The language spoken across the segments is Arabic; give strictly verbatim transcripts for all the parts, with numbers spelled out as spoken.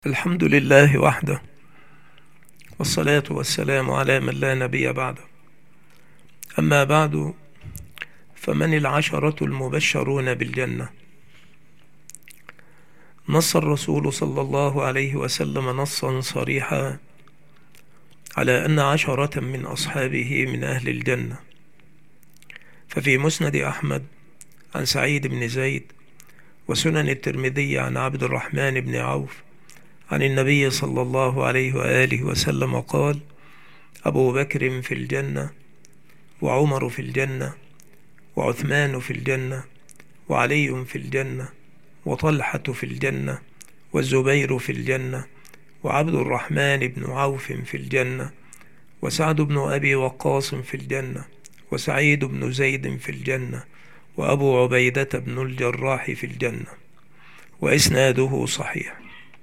الحمد لله وحده، والصلاة والسلام على من لا نبي بعده. أما بعد، فمن العشرة المبشرون بالجنة؟ نص الرسول صلى الله عليه وسلم نصا صريحا على أن عشرة من أصحابه من أهل الجنة. ففي مسند أحمد عن سعيد بن زيد وسنن الترمذي عن عبد الرحمن بن عوف عن النبي صلى الله عليه وآله وسلم قال: أبو بكر في الجنة، وعمر في الجنة، وعثمان في الجنة، وعلي في الجنة، وطلحة في الجنة، والزبير في الجنة، وعبد الرحمن بن عوف في الجنة، وسعد بن أبي وقاص في الجنة، وسعيد بن زيد في الجنة، وأبو عبيدة بن الجراح في الجنة. وإسناده صحيح.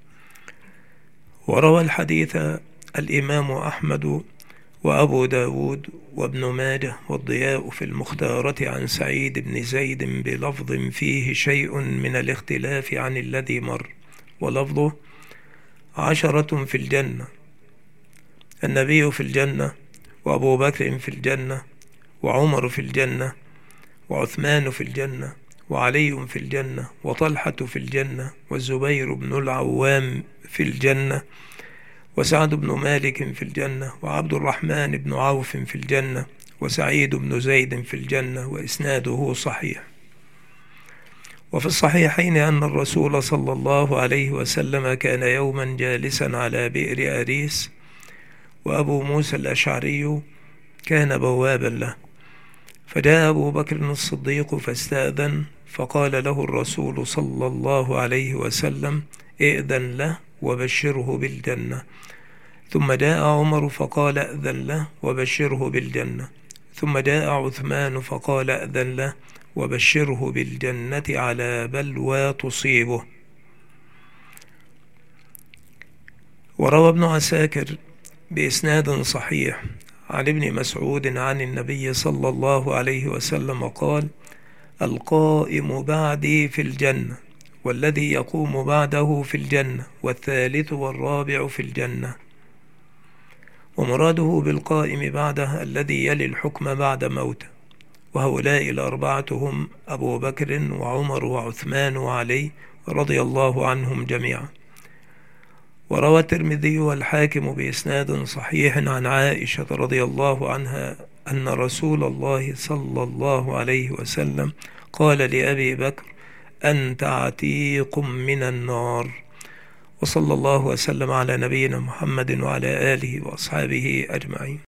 وروى الحديث الإمام أحمد وأبو داود وابن ماجه والضياء في المختارة عن سعيد بن زيد بلفظ فيه شيء من الاختلاف عن الذي مر، ولفظه: عشرة في الجنة، النبي في الجنة، وأبو بكر في الجنة، وعمر في الجنة، وعثمان في الجنة، وعلي في الجنة، وطلحة في الجنة، والزبير بن العوام في الجنة، وسعد بن مالك في الجنة، وعبد الرحمن بن عوف في الجنة، وسعيد بن زيد في الجنة. وإسناده صحيح. وفي الصحيحين أن الرسول صلى الله عليه وسلم كان يوما جالسا على بئر أريس، وأبو موسى الأشعري كان بوابا له، فجاء أبو بكر الصديق فاستأذن، فقال له الرسول صلى الله عليه وسلم: ائذن له وبشره بالجنة. ثم جاء عمر فقال: ائذن له وبشره بالجنة. ثم جاء عثمان فقال: ائذن له وبشره بالجنة على بلوى تصيبه. وروى ابن عساكر بإسناد صحيح عن ابن مسعود عن النبي صلى الله عليه وسلم قال: القائم بعدي في الجنة، والذي يقوم بعده في الجنة، والثالث والرابع في الجنة. ومراده بالقائم بعده الذي يلي الحكم بعد موته، وهؤلاء الأربعة هم أبو بكر وعمر وعثمان وعلي رضي الله عنهم جميعا. وروى الترمذي والحاكم بإسناد صحيح عن عائشة رضي الله عنها أن رسول الله صلى الله عليه وسلم قال لأبي بكر: أنت عتيق من النار. وصلى الله وسلم على نبينا محمد وعلى آله وأصحابه أجمعين.